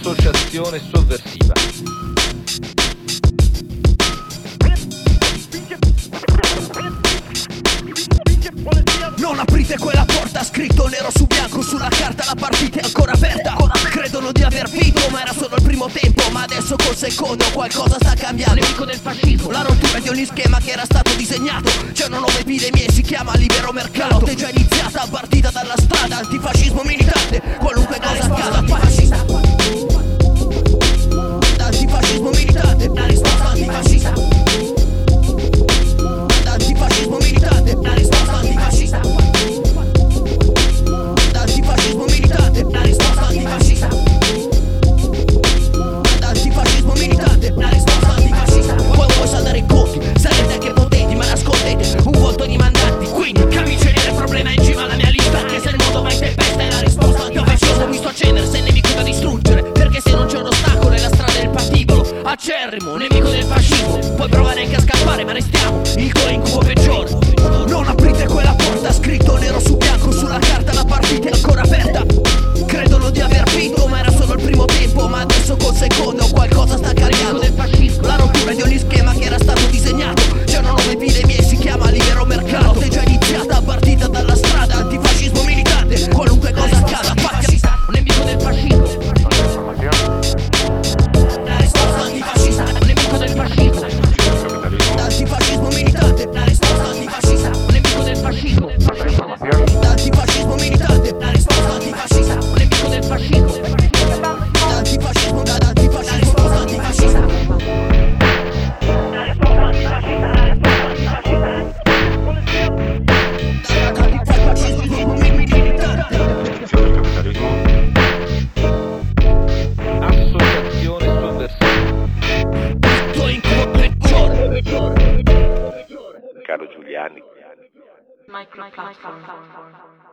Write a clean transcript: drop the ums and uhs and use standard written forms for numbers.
Associazione sovversiva. Non aprite quella porta, scritto nero su bianco sulla carta, la partita è ancora aperta. Credono di aver vinto, ma era solo il primo tempo. Ma adesso col secondo qualcosa sta cambiando. Nemico del fascismo, la rottura di ogni schema che era stato disegnato. C'è una nuova epidemia e si chiama libero mercato. È già iniziata, partita dalla strada, antifascismo militante. Qualunque cosa accada, fascista. Antifascismo militante, la risposta antifascista. Antifascismo militante, la risposta antifascista. Antifascismo militante, la risposta antifascista. Antifascismo militante, la risposta antifascista. Quando vuoi saldare i conti, sarete anche potenti, ma nascondete un volto di mandanti. Quindi camice nere, problema in cima alla mia lista. Anche se il mondo va in tempesta è la risposta antifascismo. Mi sto a accendere se il nemico da distruggere, perché se non c'è un ostacolo è la strada del patibolo. Acerrimo, nemico del fascismo. Puoi provare anche a scappare, ma restiamo il tuo incubo peggiore. Non aprite quella porta, scritto nero su bianco sulla carta, la partita è ancora aperta. Credono di aver vinto, ma era solo il primo tempo. Ma adesso col secondo qualcosa sta cambiando. La rottura di ogni schema che era stato disegnato. C'è una nuova epidemia e si chiama libero mercato. È già iniziata, partita dalla strada, antifascismo militante. Qualunque cosa accada, fascista, nemico del fascismo. La risposta antifascista, nemico del fascismo. Antifascismo militante, la risposta antifascista, nemico del fascismo. Antifascismo militante, la risposta antifascista, nemico del fascismo. Antifascismo, antifascismo, la risposta antifascista. La risposta antifascista, la risposta antifascista. Antifascismo militante. Associazione sovversiva. Tuo incubo peggiore. Caro Giuliani. Microplatform.